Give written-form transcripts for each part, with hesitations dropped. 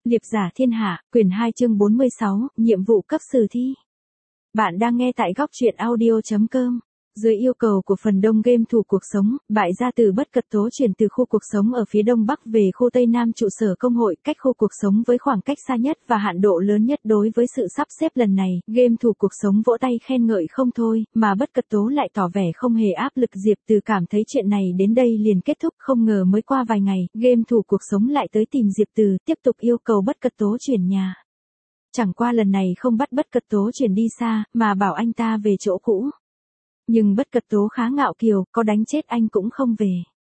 Liệp giả thiên hạ, quyển 2 chương 46, nhiệm vụ cấp sử thi. Bạn đang nghe tại góc truyện audio.com. Dưới yêu cầu của phần đông game thủ cuộc sống, bại gia từ bất cật tố chuyển từ khu cuộc sống ở phía đông bắc về khu tây nam trụ sở công hội, cách khu cuộc sống với khoảng cách xa nhất và hạn độ lớn nhất. Đối với sự sắp xếp lần này, game thủ cuộc sống vỗ tay khen ngợi không thôi, mà bất cật tố lại tỏ vẻ không hề áp lực. Diệp Từ cảm thấy chuyện này đến đây liền kết thúc, không ngờ mới qua vài ngày, game thủ cuộc sống lại tới tìm Diệp Từ, tiếp tục yêu cầu bất cật tố chuyển nhà. Chẳng qua lần này không bắt bất cật tố chuyển đi xa, mà bảo anh ta về chỗ cũ. Nhưng bất cật tố khá ngạo kiều, có đánh chết anh cũng không về.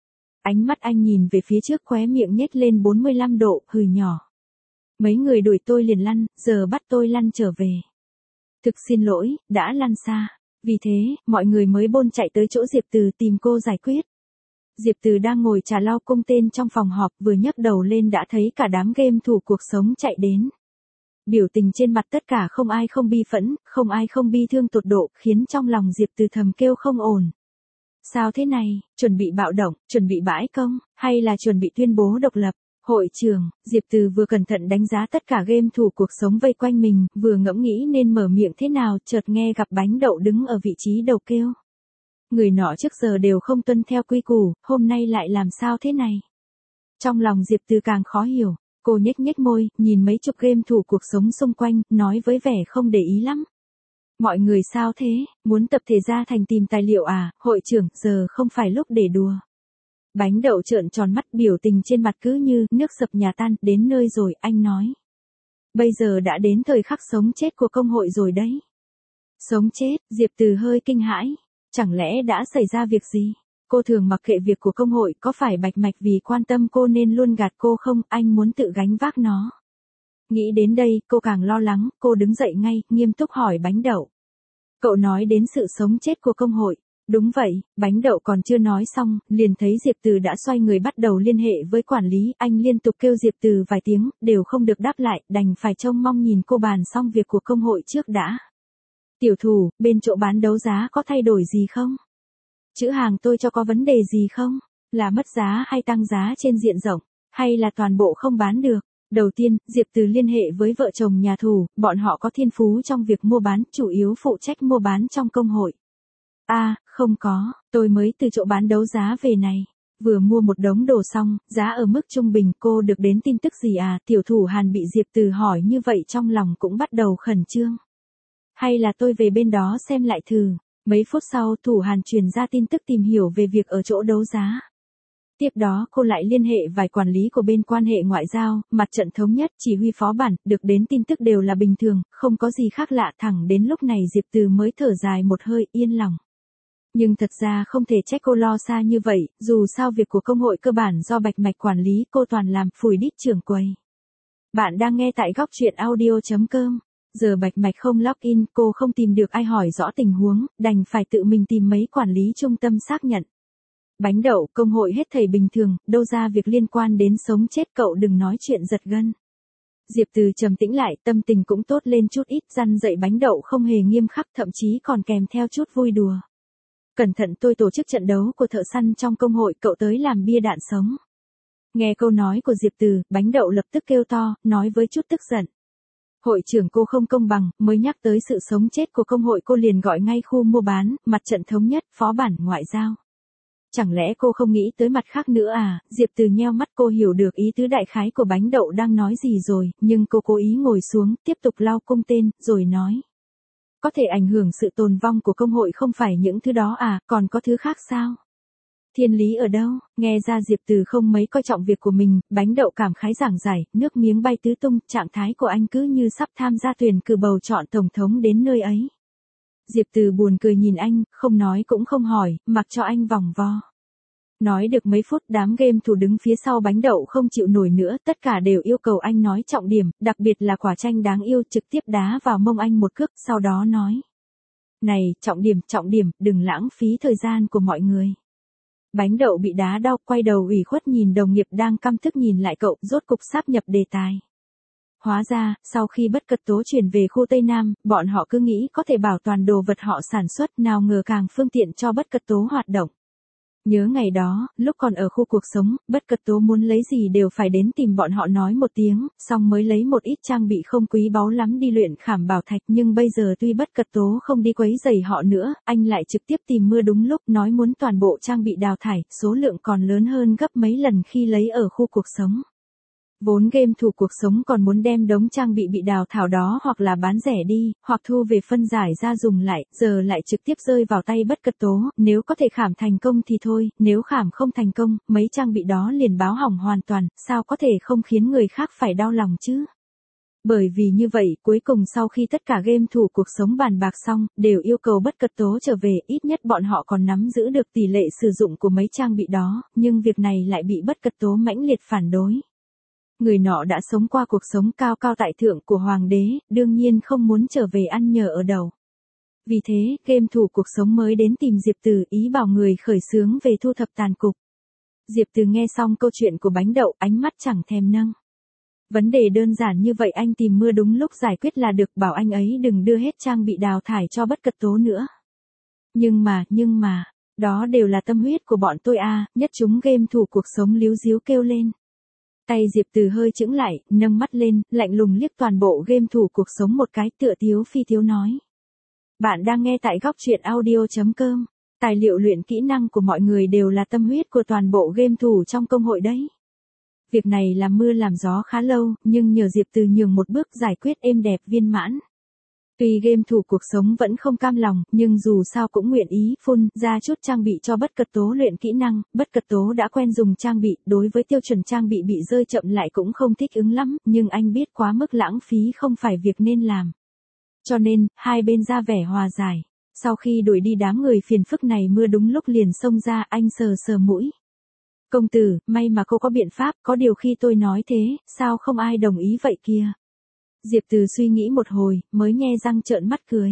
Ánh mắt anh nhìn về phía trước, khóe miệng nhếch lên 45 độ, hừ nhỏ. Mấy người đuổi tôi liền lăn, giờ bắt tôi lăn trở về. Thực xin lỗi, đã lăn xa. Vì thế, mọi người mới bôn chạy tới chỗ Diệp Từ tìm cô giải quyết. Diệp Từ đang ngồi trà lau cung tên trong phòng họp, vừa nhấc đầu lên đã thấy cả đám game thủ cuộc sống chạy đến. Biểu tình trên mặt tất cả không ai không bi phẫn, không ai không bi thương tột độ, khiến trong lòng Diệp Từ thầm kêu không ổn. Sao thế này, chuẩn bị bạo động, chuẩn bị bãi công, hay là chuẩn bị tuyên bố độc lập? Hội trường, Diệp Từ vừa cẩn thận đánh giá tất cả game thủ cuộc sống vây quanh mình, vừa ngẫm nghĩ nên mở miệng thế nào, chợt nghe gặp Bánh Đậu đứng ở vị trí đầu kêu. Người nọ trước giờ đều không tuân theo quy củ, hôm nay lại làm sao thế này? Trong lòng Diệp Từ càng khó hiểu. Cô nhếch nhếch môi, nhìn mấy chục game thủ cuộc sống xung quanh, nói với vẻ không để ý lắm. Mọi người sao thế, muốn tập thể ra thành tìm tài liệu à, hội trưởng, giờ không phải lúc để đùa. Bánh Đậu trợn tròn mắt, biểu tình trên mặt cứ như nước sập nhà tan. Đến nơi rồi, anh nói. Bây giờ đã đến thời khắc sống chết của công hội rồi đấy. Sống chết, Diệp Từ hơi kinh hãi. Chẳng lẽ đã xảy ra việc gì? Cô thường mặc kệ việc của công hội, có phải Bạch Mạch vì quan tâm cô nên luôn gạt cô không, anh muốn tự gánh vác nó. Nghĩ đến đây, cô càng lo lắng, cô đứng dậy ngay, nghiêm túc hỏi Bánh Đậu. Cậu nói đến sự sống chết của công hội. Đúng vậy, Bánh Đậu còn chưa nói xong, liền thấy Diệp Từ đã xoay người bắt đầu liên hệ với quản lý, anh liên tục kêu Diệp Từ vài tiếng, đều không được đáp lại, đành phải trông mong nhìn cô bàn xong việc của công hội trước đã. Tiểu thủ, bên chỗ bán đấu giá có thay đổi gì không? Chữ hàng tôi cho có vấn đề gì không? Là mất giá hay tăng giá trên diện rộng? Hay là toàn bộ không bán được? Đầu tiên, Diệp Từ liên hệ với vợ chồng nhà thù, bọn họ có thiên phú trong việc mua bán, chủ yếu phụ trách mua bán trong công hội. Không có, tôi mới từ chỗ bán đấu giá về này. Vừa mua một đống đồ xong, giá ở mức trung bình, cô được đến tin tức gì à? Tiểu thủ Hàn bị Diệp Từ hỏi như vậy trong lòng cũng bắt đầu khẩn trương. Hay là tôi về bên đó xem lại thử. Mấy phút sau, Thủ Hàn truyền ra tin tức tìm hiểu về việc ở chỗ đấu giá. Tiếp đó cô lại liên hệ vài quản lý của bên quan hệ ngoại giao, mặt trận thống nhất, chỉ huy phó bản, được đến tin tức đều là bình thường, không có gì khác lạ. Thẳng đến lúc này Diệp Từ mới thở dài một hơi, yên lòng. Nhưng thật ra không thể trách cô lo xa như vậy, dù sao việc của công hội cơ bản do Bạch Mạch quản lý, cô toàn làm phủi đít trưởng quầy. Bạn đang nghe tại góc truyện audio.com. Giờ Bạch Mạch không login, cô không tìm được ai hỏi rõ tình huống, đành phải tự mình tìm mấy quản lý trung tâm xác nhận. Bánh Đậu, công hội hết thảy bình thường, đâu ra việc liên quan đến sống chết, cậu đừng nói chuyện giật gân. Diệp Từ trầm tĩnh lại, tâm tình cũng tốt lên chút ít, răn dạy Bánh Đậu không hề nghiêm khắc, thậm chí còn kèm theo chút vui đùa. Cẩn thận, tôi tổ chức trận đấu của thợ săn trong công hội, cậu tới làm bia đạn sống. Nghe câu nói của Diệp Từ, Bánh Đậu lập tức kêu to, nói với chút tức giận. Hội trưởng, cô không công bằng, mới nhắc tới sự sống chết của công hội cô liền gọi ngay khu mua bán, mặt trận thống nhất, phó bản, ngoại giao. Chẳng lẽ cô không nghĩ tới mặt khác nữa à? Diệp Từ nheo mắt, cô hiểu được ý tứ đại khái của Bánh Đậu đang nói gì rồi, nhưng cô cố ý ngồi xuống, tiếp tục lau cung tên, rồi nói. Có thể ảnh hưởng sự tồn vong của công hội không phải những thứ đó à, còn có thứ khác sao? Thiên lý ở đâu? Nghe ra Diệp Từ không mấy coi trọng việc của mình, Bánh Đậu cảm khái giảng giải, nước miếng bay tứ tung, trạng thái của anh cứ như sắp tham gia tuyển cử bầu chọn tổng thống đến nơi ấy. Diệp Từ buồn cười nhìn anh, không nói cũng không hỏi, mặc cho anh vòng vo. Nói được mấy phút, đám game thủ đứng phía sau Bánh Đậu không chịu nổi nữa, tất cả đều yêu cầu anh nói trọng điểm, đặc biệt là quả chanh đáng yêu, trực tiếp đá vào mông anh một cước, sau đó nói. Này, trọng điểm, đừng lãng phí thời gian của mọi người. Bánh Đậu bị đá đau, quay đầu ủy khuất nhìn đồng nghiệp đang căm tức nhìn lại cậu, rốt cục sáp nhập đề tài. Hóa ra, sau khi bất cật tố chuyển về khu Tây Nam, bọn họ cứ nghĩ có thể bảo toàn đồ vật họ sản xuất, nào ngờ càng phương tiện cho bất cật tố hoạt động. Nhớ ngày đó, lúc còn ở khu cuộc sống, Bất Cật Tố muốn lấy gì đều phải đến tìm bọn họ nói một tiếng, xong mới lấy một ít trang bị không quý báu lắm đi luyện khảm bảo thạch, nhưng bây giờ tuy Bất Cật Tố không đi quấy rầy họ nữa, anh lại trực tiếp tìm mưa đúng lúc nói muốn toàn bộ trang bị đào thải, số lượng còn lớn hơn gấp mấy lần khi lấy ở khu cuộc sống. Vốn game thủ cuộc sống còn muốn đem đống trang bị đào thải đó hoặc là bán rẻ đi, hoặc thu về phân giải ra dùng lại, giờ lại trực tiếp rơi vào tay Bất Cật Tố, nếu có thể khảm thành công thì thôi, nếu khảm không thành công, mấy trang bị đó liền báo hỏng hoàn toàn, sao có thể không khiến người khác phải đau lòng chứ? Bởi vì như vậy, cuối cùng sau khi tất cả game thủ cuộc sống bàn bạc xong, đều yêu cầu Bất Cật Tố trở về, ít nhất bọn họ còn nắm giữ được tỷ lệ sử dụng của mấy trang bị đó, nhưng việc này lại bị Bất Cật Tố mãnh liệt phản đối. Người nọ đã sống qua cuộc sống cao cao tại thượng của hoàng đế, đương nhiên không muốn trở về ăn nhờ ở đậu. Vì thế, game thủ cuộc sống mới đến tìm Diệp Từ, ý bảo người khởi xướng về thu thập tàn cục. Diệp Từ nghe xong câu chuyện của bánh đậu, ánh mắt chẳng thèm nâng. Vấn đề đơn giản như vậy anh tìm mưa đúng lúc giải quyết là được, bảo anh ấy đừng đưa hết trang bị đào thải cho Bất Cật Tố nữa. Nhưng mà, đó đều là tâm huyết của bọn tôi à, nhất chúng game thủ cuộc sống líu díu kêu lên. Tay Diệp Từ hơi chững lại, nâng mắt lên, lạnh lùng liếc toàn bộ game thủ cuộc sống một cái, tựa tiếu phi tiếu nói. Bạn đang nghe tại góc truyện audio.com. Tài liệu luyện kỹ năng của mọi người đều là tâm huyết của toàn bộ game thủ trong công hội đấy. Việc này làm mưa làm gió khá lâu, nhưng nhờ Diệp Từ nhường một bước giải quyết êm đẹp viên mãn. Tuy game thủ cuộc sống vẫn không cam lòng, nhưng dù sao cũng nguyện ý phun ra chút trang bị cho Bất Cật Tố luyện kỹ năng. Bất Cật Tố đã quen dùng trang bị, đối với tiêu chuẩn trang bị rơi chậm lại cũng không thích ứng lắm, nhưng anh biết quá mức lãng phí không phải việc nên làm. Cho nên, hai bên ra vẻ hòa giải. Sau khi đuổi đi đám người phiền phức này, mưa đúng lúc liền xông ra, anh sờ sờ mũi. Công tử, may mà cô có biện pháp, có điều khi tôi nói thế, sao không ai đồng ý vậy kia. Diệp Từ suy nghĩ một hồi, mới nhe răng trợn mắt cười.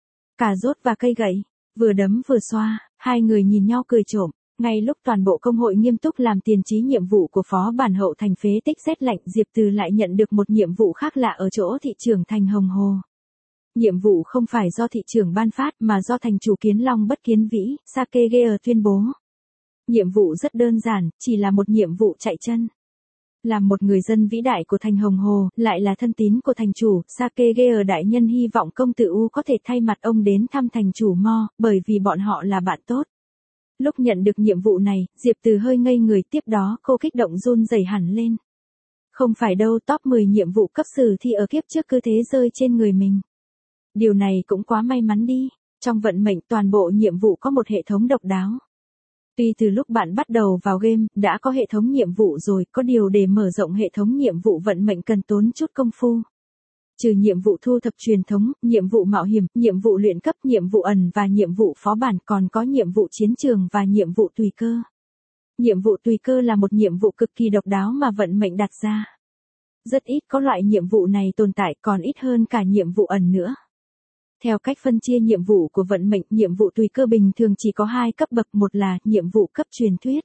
Cà rốt và cây gậy, vừa đấm vừa xoa, hai người nhìn nhau cười trộm. Ngay lúc toàn bộ công hội nghiêm túc làm tiền trí nhiệm vụ của phó bản hậu thành phế tích rét lạnh, Diệp Từ lại nhận được một nhiệm vụ khác lạ ở chỗ thị trưởng thành Hồng Hồ. Nhiệm vụ không phải do thị trưởng ban phát mà do thành chủ Kiến Long Bất Kiến Vĩ, Sakegear tuyên bố. Nhiệm vụ rất đơn giản, chỉ là một nhiệm vụ chạy chân. Làm một người dân vĩ đại của thành Hồng Hồ, lại là thân tín của thành chủ, Sakegear đại nhân hy vọng công tử U có thể thay mặt ông đến thăm thành chủ Mo, bởi vì bọn họ là bạn tốt. Lúc nhận được nhiệm vụ này, Diệp Từ hơi ngây người, tiếp đó cô kích động run rẩy hẳn lên. Không phải đâu, top 10 nhiệm vụ cấp sử thi ở kiếp trước cứ thế rơi trên người mình. Điều này cũng quá may mắn đi, trong vận mệnh toàn bộ nhiệm vụ có một hệ thống độc đáo. Tuy từ lúc bạn bắt đầu vào game, đã có hệ thống nhiệm vụ rồi, có điều để mở rộng hệ thống nhiệm vụ vận mệnh cần tốn chút công phu. Trừ nhiệm vụ thu thập truyền thống, nhiệm vụ mạo hiểm, nhiệm vụ luyện cấp, nhiệm vụ ẩn và nhiệm vụ phó bản, còn có nhiệm vụ chiến trường và nhiệm vụ tùy cơ. Nhiệm vụ tùy cơ là một nhiệm vụ cực kỳ độc đáo mà vận mệnh đặt ra. Rất ít có loại nhiệm vụ này tồn tại, còn ít hơn cả nhiệm vụ ẩn nữa. Theo cách phân chia nhiệm vụ của vận mệnh, nhiệm vụ tùy cơ bình thường chỉ có 2 cấp bậc, một là nhiệm vụ cấp truyền thuyết,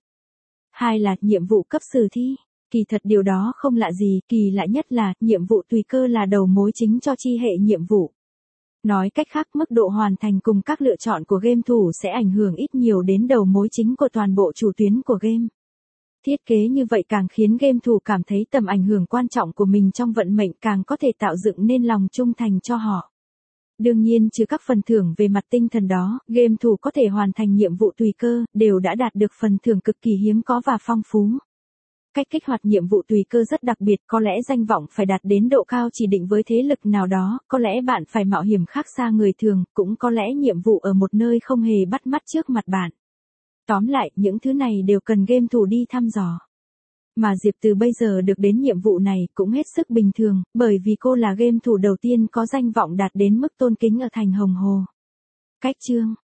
2 là nhiệm vụ cấp sử thi. Kỳ thật điều đó không lạ gì, kỳ lạ nhất là nhiệm vụ tùy cơ là đầu mối chính cho chi hệ nhiệm vụ. Nói cách khác, mức độ hoàn thành cùng các lựa chọn của game thủ sẽ ảnh hưởng ít nhiều đến đầu mối chính của toàn bộ chủ tuyến của game. Thiết kế như vậy càng khiến game thủ cảm thấy tầm ảnh hưởng quan trọng của mình trong vận mệnh, càng có thể tạo dựng nên lòng trung thành cho họ. Đương nhiên trừ các phần thưởng về mặt tinh thần đó, game thủ có thể hoàn thành nhiệm vụ tùy cơ, đều đã đạt được phần thưởng cực kỳ hiếm có và phong phú. Cách kích hoạt nhiệm vụ tùy cơ rất đặc biệt, có lẽ danh vọng phải đạt đến độ cao chỉ định với thế lực nào đó, có lẽ bạn phải mạo hiểm khác xa người thường, cũng có lẽ nhiệm vụ ở một nơi không hề bắt mắt trước mặt bạn. Tóm lại, những thứ này đều cần game thủ đi thăm dò. Mà Diệp Từ bây giờ được đến nhiệm vụ này cũng hết sức bình thường, bởi vì cô là game thủ đầu tiên có danh vọng đạt đến mức tôn kính ở thành Hồng Hồ. Cách chương